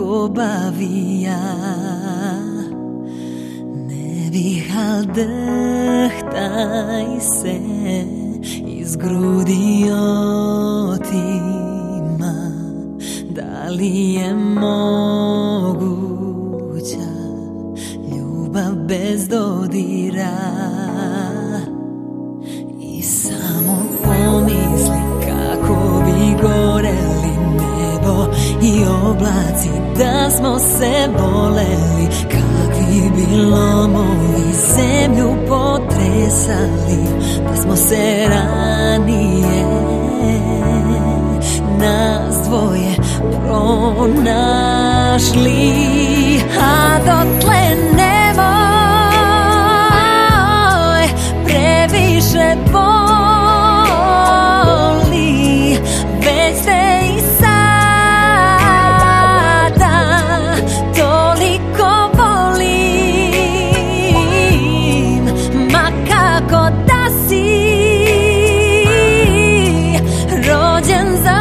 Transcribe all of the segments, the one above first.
ko bavija. Ne bih al drhtaj se iz grudi otima. Da li je moguća ljubav bez dodira? I samo pomisli kako bi goreli nebo i oblaci da smo se voleli. Kakvi bi lomovi zemlju potresali da smo se ranije nas dvoje pronašli. A dotle nemoj previše boli, već te i sada toliko volim. Ma kako da si rođen za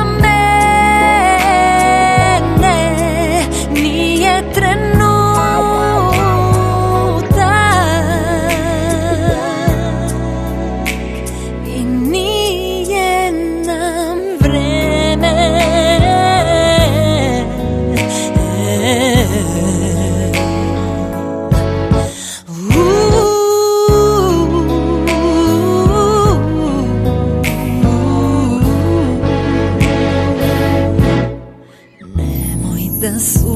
mene, nije trenutak i nije nam vreme. Nemoj da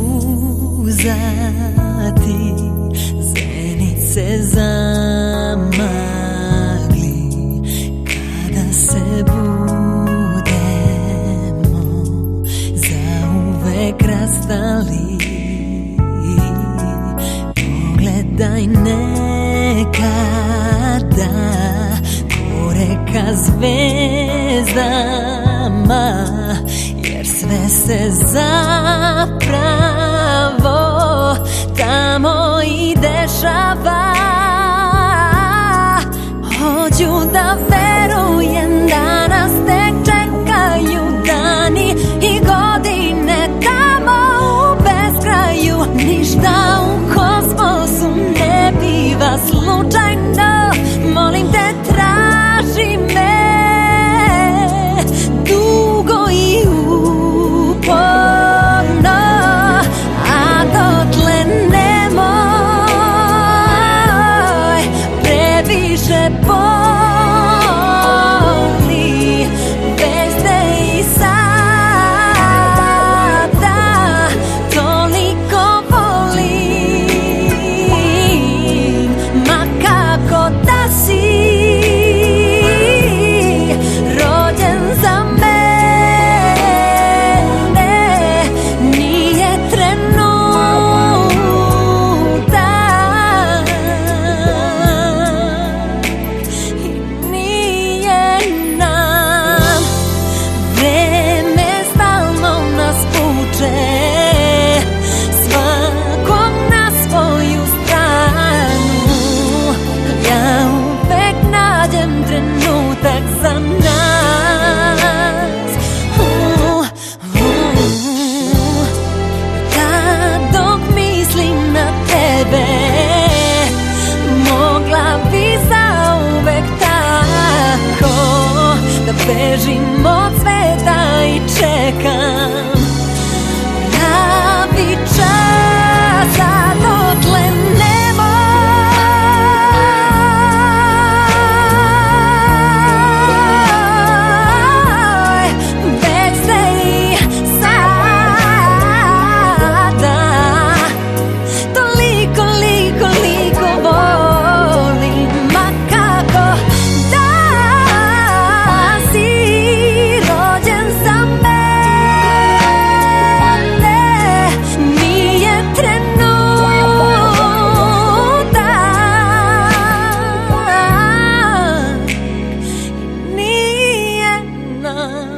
suzati zenice zamagli kada se budemo zauvek rastali. Pogledaj nekada gore ka zvezdama, jer sve se zapravo tamo i dešava. Hoću da verujem da nas tek čekaju dani i godine tamo u beskraju. Ništa u kosmosu ne biva slučajno, molim te traži me dugo i uporno. A dotle nemoj previše boli, već te i sada toliko volim. Ma kako da si rođen za mene, nije trenutak i nije nam vreme. Stalno nas vuče svakog na svoju stranu. Ja uvek nađem trenutak za nas. Da dok mislim na tebe mogla bi zauvek tako da bežim od sveta i čekam pravi čas. A dotle nemoj, već se i sada toliko volim. Ma kako da si rođen za mene, nije trenutak, nije nam